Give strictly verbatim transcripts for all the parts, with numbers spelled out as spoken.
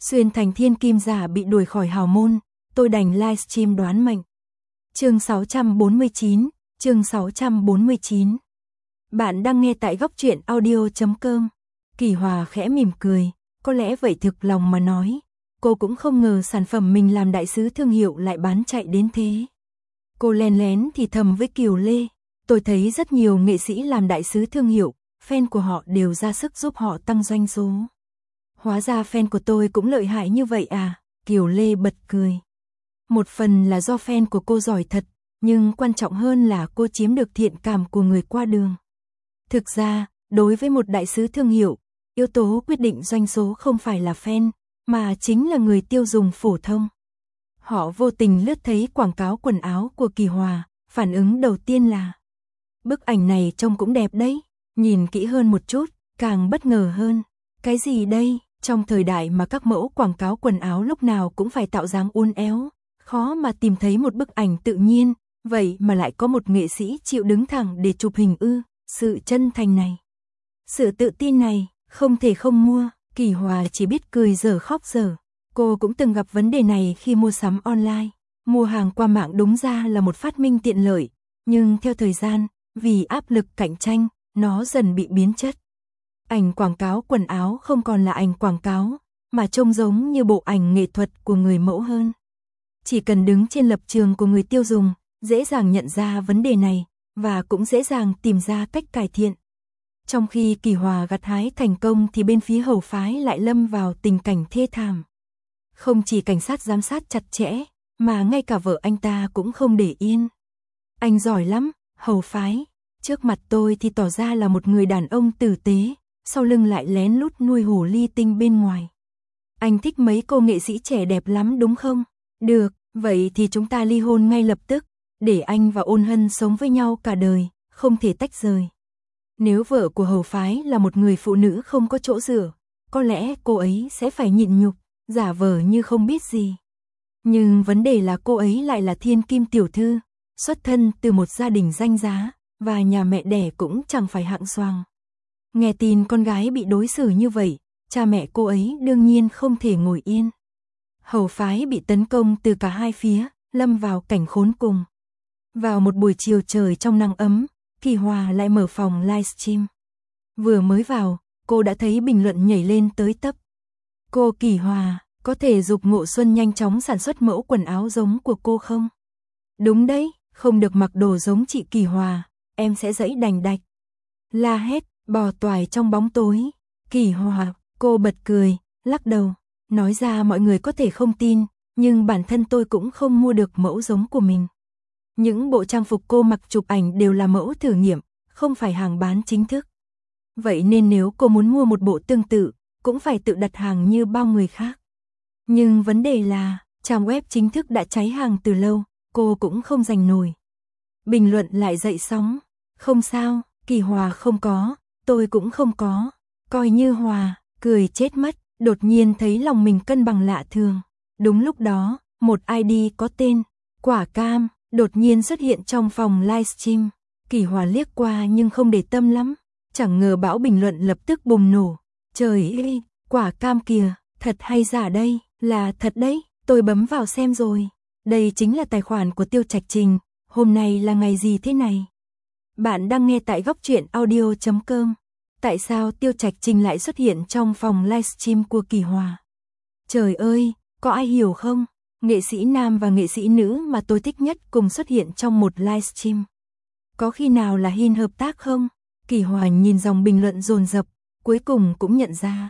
Xuyên thành thiên kim giả bị đuổi khỏi hào môn, tôi đành livestream đoán mệnh. Chương sáu trăm bốn mươi chín, chương sáu trăm bốn mươi chín. Bạn đang nghe tại góc truyện audio chấm com. Kỳ Hòa khẽ mỉm cười, có lẽ vậy thực lòng mà nói, cô cũng không ngờ sản phẩm mình làm đại sứ thương hiệu lại bán chạy đến thế. Cô lén lén thì thầm với Kiều Lê, tôi thấy rất nhiều nghệ sĩ làm đại sứ thương hiệu, fan của họ đều ra sức giúp họ tăng doanh số. Hóa ra fan của tôi cũng lợi hại như vậy à, Kiều Lê bật cười. Một phần là do fan của cô giỏi thật, nhưng quan trọng hơn là cô chiếm được thiện cảm của người qua đường. Thực ra, đối với một đại sứ thương hiệu, yếu tố quyết định doanh số không phải là fan, mà chính là người tiêu dùng phổ thông. Họ vô tình lướt thấy quảng cáo quần áo của Kỳ Hòa, phản ứng đầu tiên là: bức ảnh này trông cũng đẹp đấy, nhìn kỹ hơn một chút, càng bất ngờ hơn. Cái gì đây? Trong thời đại mà các mẫu quảng cáo quần áo lúc nào cũng phải tạo dáng uốn éo, khó mà tìm thấy một bức ảnh tự nhiên, vậy mà lại có một nghệ sĩ chịu đứng thẳng để chụp hình ư, sự chân thành này, sự tự tin này, không thể không mua. Kỳ Hòa chỉ biết cười dở khóc dở. Cô cũng từng gặp vấn đề này khi mua sắm online. Mua hàng qua mạng đúng ra là một phát minh tiện lợi, nhưng theo thời gian, vì áp lực cạnh tranh, nó dần bị biến chất. Ảnh quảng cáo quần áo không còn là ảnh quảng cáo, mà trông giống như bộ ảnh nghệ thuật của người mẫu hơn. Chỉ cần đứng trên lập trường của người tiêu dùng, dễ dàng nhận ra vấn đề này, và cũng dễ dàng tìm ra cách cải thiện. Trong khi Kỳ Hòa gặt hái thành công thì bên phía Hầu Phái lại lâm vào tình cảnh thê thảm. Không chỉ cảnh sát giám sát chặt chẽ, mà ngay cả vợ anh ta cũng không để yên. Anh giỏi lắm, Hầu Phái. Trước mặt tôi thì tỏ ra là một người đàn ông tử tế, sau lưng lại lén lút nuôi hồ ly tinh bên ngoài. Anh thích mấy cô nghệ sĩ trẻ đẹp lắm đúng không? Được, vậy thì chúng ta ly hôn ngay lập tức, để anh và Ôn Hân sống với nhau cả đời, không thể tách rời. Nếu vợ của Hầu Phái là một người phụ nữ không có chỗ dựa, có lẽ cô ấy sẽ phải nhịn nhục, giả vờ như không biết gì. Nhưng vấn đề là cô ấy lại là thiên kim tiểu thư, xuất thân từ một gia đình danh giá, và nhà mẹ đẻ cũng chẳng phải hạng xoàng. Nghe tin con gái bị đối xử như vậy, cha mẹ cô ấy đương nhiên không thể ngồi yên. Hầu Phái bị tấn công từ cả hai phía, lâm vào cảnh khốn cùng. Vào một buổi chiều trời trong nắng ấm, Kỳ Hòa lại mở phòng livestream. Vừa mới vào, cô đã thấy bình luận nhảy lên tới tấp. Cô Kỳ Hòa, có thể giục Ngộ Xuân nhanh chóng sản xuất mẫu quần áo giống của cô không? Đúng đấy, không được mặc đồ giống chị Kỳ Hòa, em sẽ dẫy đành đạch. La hét, bò toài trong bóng tối. Kỳ Hòa, cô bật cười, lắc đầu, nói ra mọi người có thể không tin, nhưng bản thân tôi cũng không mua được mẫu giống của mình. Những bộ trang phục cô mặc chụp ảnh đều là mẫu thử nghiệm, không phải hàng bán chính thức. Vậy nên nếu cô muốn mua một bộ tương tự, cũng phải tự đặt hàng như bao người khác. Nhưng vấn đề là, trang web chính thức đã cháy hàng từ lâu, cô cũng không giành nổi. Bình luận lại dậy sóng. Không sao, Kỳ Hòa không có, tôi cũng không có. Coi như Hòa, cười chết mất, đột nhiên thấy lòng mình cân bằng lạ thường. Đúng lúc đó, một i đê có tên Quả Cam đột nhiên xuất hiện trong phòng livestream. Kỳ Hòa liếc qua nhưng không để tâm lắm. Chẳng ngờ bão bình luận lập tức bùng nổ. Trời ơi, Quả Cam kìa, thật hay giả đây? Là thật đấy, tôi bấm vào xem rồi. Đây chính là tài khoản của Tiêu Trạch Trình. Hôm nay là ngày gì thế này? Bạn đang nghe tại góc truyện audio chấm com. Tại sao Tiêu Trạch Trình lại xuất hiện trong phòng livestream của Kỳ Hòa? Trời ơi, có ai hiểu không? Nghệ sĩ nam và nghệ sĩ nữ mà tôi thích nhất cùng xuất hiện trong một livestream. Có khi nào là hin hợp tác không? Kỳ Hòa nhìn dòng bình luận dồn dập, cuối cùng cũng nhận ra.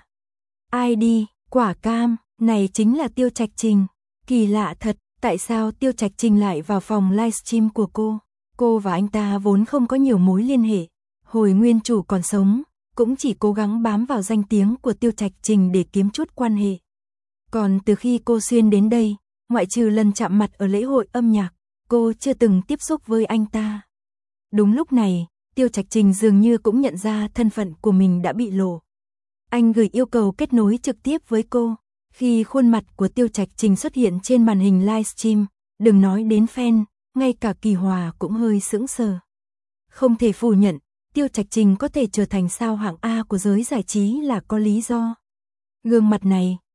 i đê, Quả Cam, này chính là Tiêu Trạch Trình. Kỳ lạ thật, tại sao Tiêu Trạch Trình lại vào phòng livestream của cô? Cô và anh ta vốn không có nhiều mối liên hệ. Hồi nguyên chủ còn sống, cũng chỉ cố gắng bám vào danh tiếng của Tiêu Trạch Trình để kiếm chút quan hệ. Còn từ khi cô xuyên đến đây, ngoại trừ lần chạm mặt ở lễ hội âm nhạc, cô chưa từng tiếp xúc với anh ta. Đúng lúc này, Tiêu Trạch Trình dường như cũng nhận ra thân phận của mình đã bị lộ. Anh gửi yêu cầu kết nối trực tiếp với cô. Khi khuôn mặt của Tiêu Trạch Trình xuất hiện trên màn hình livestream, đừng nói đến fan, ngay cả Kỳ Hòa cũng hơi sững sờ. Không thể phủ nhận, Tiêu Trạch Trình có thể trở thành sao hạng A của giới giải trí là có lý do. Gương mặt này,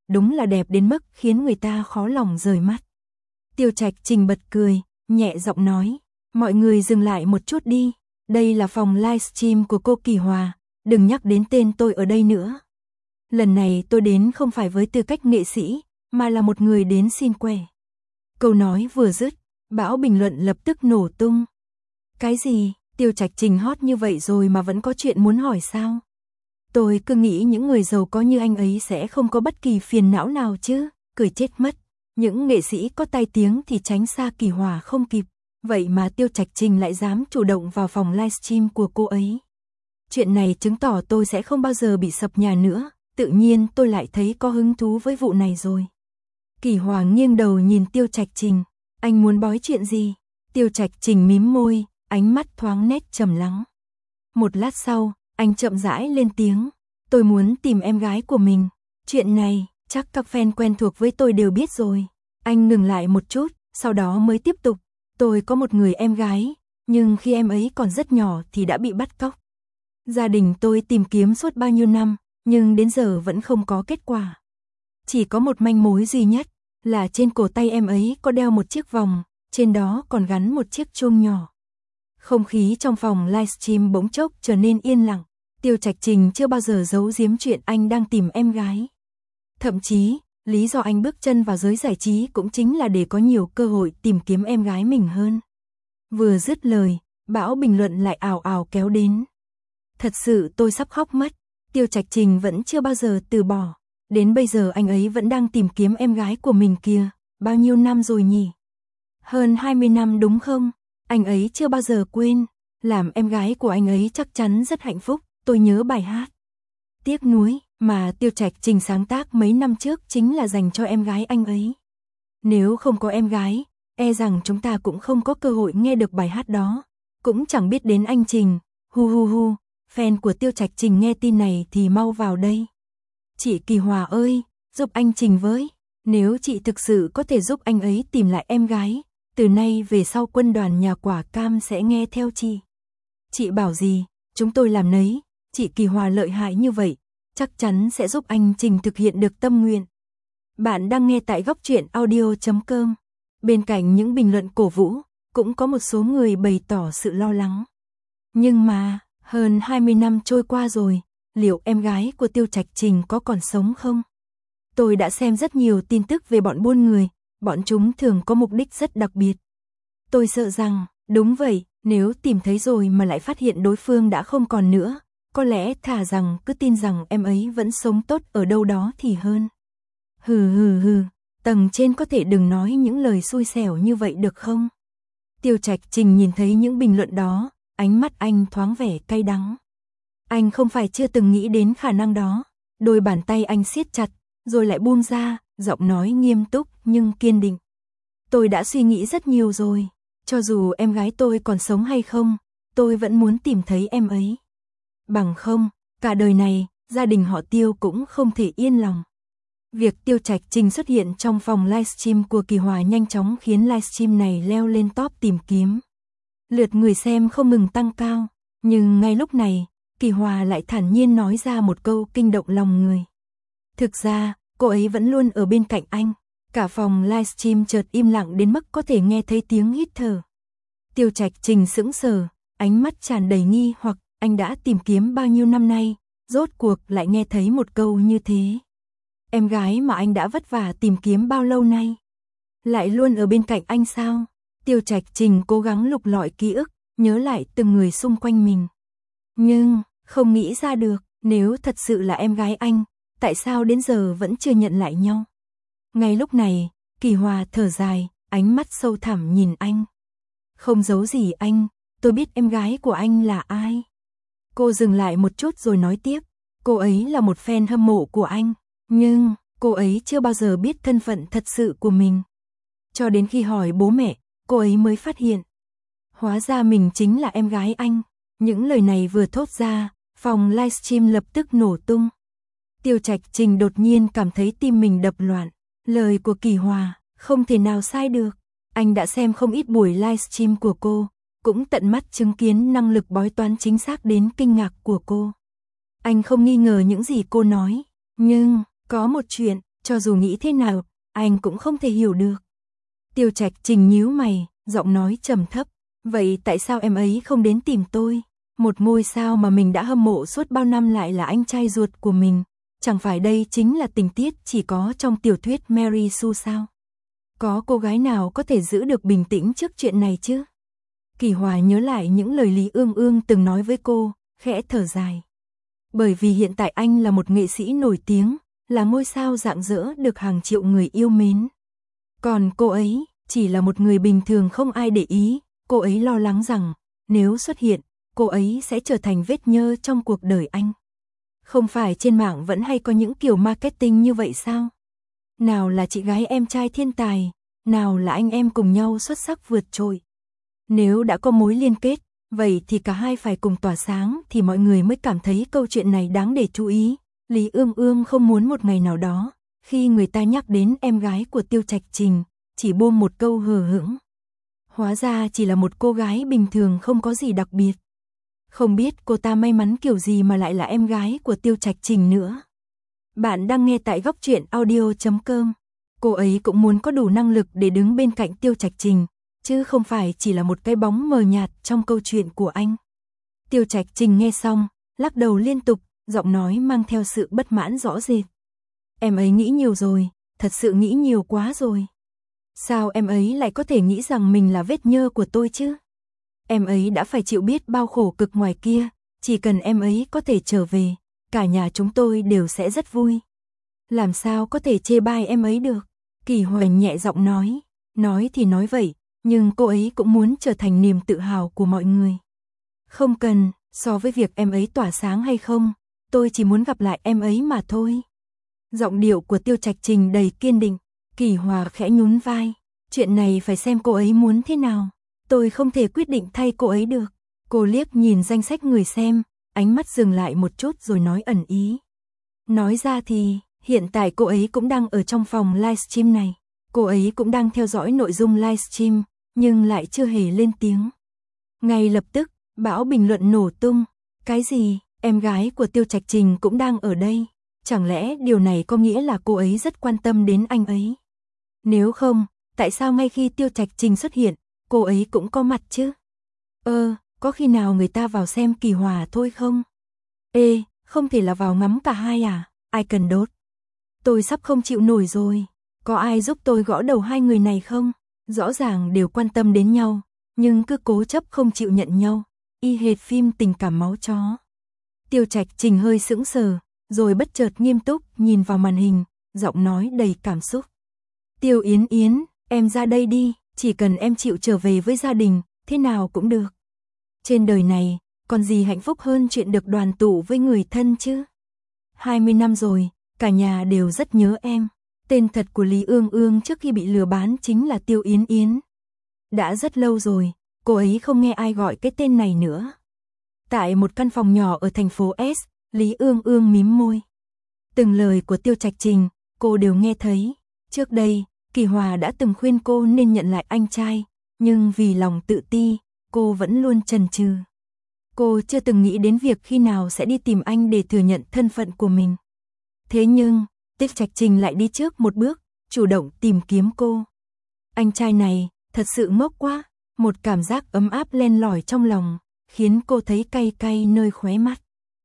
đúng là đẹp đến mức khiến người ta khó lòng rời mắt. Tiêu Trạch Trình bật cười, nhẹ giọng nói, mọi người dừng lại một chút đi, đây là phòng livestream của cô Kỳ Hòa, đừng nhắc đến tên tôi ở đây nữa. Lần này tôi đến không phải với tư cách nghệ sĩ, mà là một người đến xin quẻ. Câu nói vừa dứt, bão bình luận lập tức nổ tung. Cái gì, Tiêu Trạch Trình hot như vậy rồi mà vẫn có chuyện muốn hỏi sao? Tôi cứ nghĩ những người giàu có như anh ấy sẽ không có bất kỳ phiền não nào chứ, cười chết mất. Những nghệ sĩ có tai tiếng thì tránh xa Kỳ Hòa không kịp, vậy mà Tiêu Trạch Trình lại dám chủ động vào phòng livestream của cô ấy. Chuyện này chứng tỏ tôi sẽ không bao giờ bị sập nhà nữa, tự nhiên tôi lại thấy có hứng thú với vụ này rồi. Kỳ Hòa nghiêng đầu nhìn Tiêu Trạch Trình, anh muốn bói chuyện gì? Tiêu Trạch Trình mím môi, ánh mắt thoáng nét trầm lắng. Một lát sau, anh chậm rãi lên tiếng, tôi muốn tìm em gái của mình. Chuyện này, chắc các fan quen thuộc với tôi đều biết rồi. Anh ngừng lại một chút, sau đó mới tiếp tục. Tôi có một người em gái, nhưng khi em ấy còn rất nhỏ thì đã bị bắt cóc. Gia đình tôi tìm kiếm suốt bao nhiêu năm, nhưng đến giờ vẫn không có kết quả. Chỉ có một manh mối duy nhất, là trên cổ tay em ấy có đeo một chiếc vòng, trên đó còn gắn một chiếc chuông nhỏ. Không khí trong phòng livestream bỗng chốc trở nên yên lặng. Tiêu Trạch Trình chưa bao giờ giấu giếm chuyện anh đang tìm em gái. Thậm chí, lý do anh bước chân vào giới giải trí cũng chính là để có nhiều cơ hội tìm kiếm em gái mình hơn. Vừa dứt lời, bão bình luận lại ào ào kéo đến. Thật sự tôi sắp khóc mất. Tiêu Trạch Trình vẫn chưa bao giờ từ bỏ. Đến bây giờ anh ấy vẫn đang tìm kiếm em gái của mình kìa. Bao nhiêu năm rồi nhỉ? Hơn hai mươi năm đúng không? Anh ấy chưa bao giờ quên. Làm em gái của anh ấy chắc chắn rất hạnh phúc. Tôi nhớ bài hát Tiếc nuối mà Tiêu Trạch Trình sáng tác mấy năm trước chính là dành cho em gái anh ấy. Nếu không có em gái, e rằng chúng ta cũng không có cơ hội nghe được bài hát đó. Cũng chẳng biết đến anh Trình. Hu hu hu, fan của Tiêu Trạch Trình nghe tin này thì mau vào đây. Chị Kỳ Hòa ơi, giúp anh Trình với. Nếu chị thực sự có thể giúp anh ấy tìm lại em gái, từ nay về sau quân đoàn nhà quả cam sẽ nghe theo chị. Chị bảo gì, chúng tôi làm nấy. Chị Kỳ Hòa lợi hại như vậy, chắc chắn sẽ giúp anh Trình thực hiện được tâm nguyện. Bạn đang nghe tại góc truyện audio chấm com. Bên cạnh những bình luận cổ vũ, cũng có một số người bày tỏ sự lo lắng. Nhưng mà, hơn hai mươi năm trôi qua rồi, liệu em gái của Tiêu Trạch Trình có còn sống không? Tôi đã xem rất nhiều tin tức về bọn buôn người, bọn chúng thường có mục đích rất đặc biệt. Tôi sợ rằng, đúng vậy, nếu tìm thấy rồi mà lại phát hiện đối phương đã không còn nữa, có lẽ thà rằng cứ tin rằng em ấy vẫn sống tốt ở đâu đó thì hơn. Hừ hừ hừ, tầng trên có thể đừng nói những lời xui xẻo như vậy được không? Tiêu Trạch Trình nhìn thấy những bình luận đó, ánh mắt anh thoáng vẻ cay đắng. Anh không phải chưa từng nghĩ đến khả năng đó, đôi bàn tay anh siết chặt, rồi lại buông ra, giọng nói nghiêm túc nhưng kiên định. Tôi đã suy nghĩ rất nhiều rồi, cho dù em gái tôi còn sống hay không, tôi vẫn muốn tìm thấy em ấy. Bằng không, cả đời này, gia đình họ Tiêu cũng không thể yên lòng. Việc Tiêu Trạch Trình xuất hiện trong phòng livestream của Kỳ Hòa nhanh chóng khiến livestream này leo lên top tìm kiếm. Lượt người xem không ngừng tăng cao, nhưng ngay lúc này, Kỳ Hòa lại thản nhiên nói ra một câu kinh động lòng người. Thực ra, cô ấy vẫn luôn ở bên cạnh anh. Cả phòng livestream chợt im lặng đến mức có thể nghe thấy tiếng hít thở. Tiêu Trạch Trình sững sờ, ánh mắt tràn đầy nghi hoặc, anh đã tìm kiếm bao nhiêu năm nay, rốt cuộc lại nghe thấy một câu như thế. Em gái mà anh đã vất vả tìm kiếm bao lâu nay, lại luôn ở bên cạnh anh sao? Tiêu Trạch Trình cố gắng lục lọi ký ức, nhớ lại từng người xung quanh mình. Nhưng, không nghĩ ra được, nếu thật sự là em gái anh, tại sao đến giờ vẫn chưa nhận lại nhau? Ngay lúc này, Kỳ Hòa thở dài, ánh mắt sâu thẳm nhìn anh. Không giấu gì anh, tôi biết em gái của anh là ai. Cô dừng lại một chút rồi nói tiếp, cô ấy là một fan hâm mộ của anh, nhưng cô ấy chưa bao giờ biết thân phận thật sự của mình. Cho đến khi hỏi bố mẹ, cô ấy mới phát hiện. Hóa ra mình chính là em gái anh. Những lời này vừa thốt ra, phòng livestream lập tức nổ tung. Tiêu Trạch Trình đột nhiên cảm thấy tim mình đập loạn. Lời của Kỳ Hòa, không thể nào sai được. Anh đã xem không ít buổi livestream của cô, cũng tận mắt chứng kiến năng lực bói toán chính xác đến kinh ngạc của cô. Anh không nghi ngờ những gì cô nói, nhưng có một chuyện, Cho dù nghĩ thế nào, anh cũng không thể hiểu được. Tiêu Trạch Trình nhíu mày, giọng nói trầm thấp. Vậy tại sao em ấy không đến tìm tôi? Một ngôi sao mà mình đã hâm mộ suốt bao năm lại là anh trai ruột của mình. Chẳng phải đây chính là tình tiết chỉ có trong tiểu thuyết Mary Sue sao? Có cô gái nào có thể giữ được bình tĩnh trước chuyện này chứ? Kỳ Hòa nhớ lại những lời Lý Ương Ương từng nói với cô, khẽ thở dài. Bởi vì hiện tại anh là một nghệ sĩ nổi tiếng, là ngôi sao rạng rỡ được hàng triệu người yêu mến. Còn cô ấy, chỉ là một người bình thường không ai để ý, cô ấy lo lắng rằng, nếu xuất hiện, cô ấy sẽ trở thành vết nhơ trong cuộc đời anh. Không phải trên mạng vẫn hay có những kiểu marketing như vậy sao? Nào là chị gái em trai thiên tài, nào là anh em cùng nhau xuất sắc vượt trội. Nếu đã có mối liên kết, vậy thì cả hai phải cùng tỏa sáng thì mọi người mới cảm thấy câu chuyện này đáng để chú ý. Lý Ương Ương không muốn một ngày nào đó, khi người ta nhắc đến em gái của Tiêu Trạch Trình, chỉ buông một câu hờ hững. Hóa ra chỉ là một cô gái bình thường không có gì đặc biệt. Không biết cô ta may mắn kiểu gì mà lại là em gái của Tiêu Trạch Trình nữa. Bạn đang nghe tại góc truyện audio chấm com. Cô ấy cũng muốn có đủ năng lực để đứng bên cạnh Tiêu Trạch Trình, chứ không phải chỉ là một cái bóng mờ nhạt trong câu chuyện của anh. Tiêu Trạch Trình nghe xong, lắc đầu liên tục, giọng nói mang theo sự bất mãn rõ rệt. Em ấy nghĩ nhiều rồi, thật sự nghĩ nhiều quá rồi. Sao em ấy lại có thể nghĩ rằng mình là vết nhơ của tôi chứ? Em ấy đã phải chịu biết bao khổ cực ngoài kia, chỉ cần em ấy có thể trở về, cả nhà chúng tôi đều sẽ rất vui. Làm sao có thể chê bai em ấy được? Kỳ Hoành nhẹ giọng nói, nói thì nói vậy, nhưng cô ấy cũng muốn trở thành niềm tự hào của mọi người. Không cần, so với việc em ấy tỏa sáng hay không, tôi chỉ muốn gặp lại em ấy mà thôi. Giọng điệu của Tiêu Trạch Trình đầy kiên định, Kỳ Hòa khẽ nhún vai, chuyện này phải xem cô ấy muốn thế nào, tôi không thể quyết định thay cô ấy được. Cô liếc nhìn danh sách người xem, ánh mắt dừng lại một chút rồi nói ẩn ý. Nói ra thì, hiện tại cô ấy cũng đang ở trong phòng livestream này, cô ấy cũng đang theo dõi nội dung livestream, nhưng lại chưa hề lên tiếng. Ngay lập tức, bão bình luận nổ tung, cái gì, em gái của Tiêu Trạch Trình cũng đang ở đây, chẳng lẽ điều này có nghĩa là cô ấy rất quan tâm đến anh ấy? Nếu không, tại sao ngay khi Tiêu Trạch Trình xuất hiện, cô ấy cũng có mặt chứ? Ơ, có khi nào người ta vào xem Kỳ Hòa thôi không? Ê, không thể là vào ngắm cả hai à? Ai cần đốt? Tôi sắp không chịu nổi rồi, có ai giúp tôi gõ đầu hai người này không? Rõ ràng đều quan tâm đến nhau, nhưng cứ cố chấp không chịu nhận nhau, y hệt phim tình cảm máu chó. Tiêu Trạch Trình hơi sững sờ, rồi bất chợt nghiêm túc nhìn vào màn hình, giọng nói đầy cảm xúc. Tiêu Yến Yến, em ra đây đi, chỉ cần em chịu trở về với gia đình, thế nào cũng được. Trên đời này, còn gì hạnh phúc hơn chuyện được đoàn tụ với người thân chứ? hai mươi năm rồi, cả nhà đều rất nhớ em. Tên thật của Lý Ương Ương trước khi bị lừa bán chính là Tiêu Yến Yến. Đã rất lâu rồi, cô ấy không nghe ai gọi cái tên này nữa. Tại một căn phòng nhỏ ở thành phố S, Lý Ương Ương mím môi. Từng lời của Tiêu Trạch Trình, cô đều nghe thấy. Trước đây, Kỳ Hòa đã từng khuyên cô nên nhận lại anh trai, nhưng vì lòng tự ti, cô vẫn luôn chần chừ. Cô chưa từng nghĩ đến việc khi nào sẽ đi tìm anh để thừa nhận thân phận của mình. Thế nhưng, Tiêu Trạch Trình lại đi trước một bước, chủ động tìm kiếm cô. Anh trai này, thật sự ngốc quá, một cảm giác ấm áp len lỏi trong lòng, khiến cô thấy cay cay nơi khóe mắt.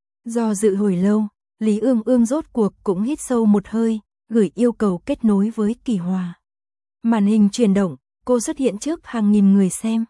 Do dự hồi lâu, Lý Ương Ương rốt cuộc cũng hít sâu một hơi, gửi yêu cầu kết nối với Kỳ Hòa. Màn hình chuyển động, cô xuất hiện trước hàng nghìn người xem.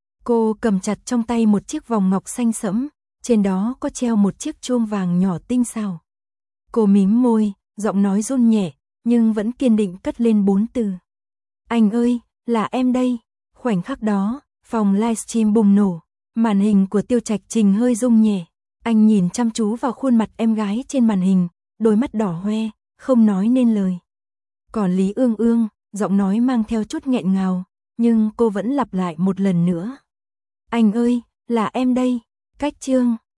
Cô cầm chặt trong tay một chiếc vòng ngọc xanh sẫm, trên đó có treo một chiếc chuông vàng nhỏ tinh xảo. Cô mím môi, giọng nói run nhẹ, nhưng vẫn kiên định cất lên bốn từ. Anh ơi, là em đây. Khoảnh khắc đó, phòng livestream bùng nổ, màn hình của Tiêu Trạch Trình hơi rung nhẹ. Anh nhìn chăm chú vào khuôn mặt em gái trên màn hình, đôi mắt đỏ hoe, không nói nên lời. Còn Lý Ương Ương, giọng nói mang theo chút nghẹn ngào, nhưng cô vẫn lặp lại một lần nữa. Anh ơi, là em đây. Cách chương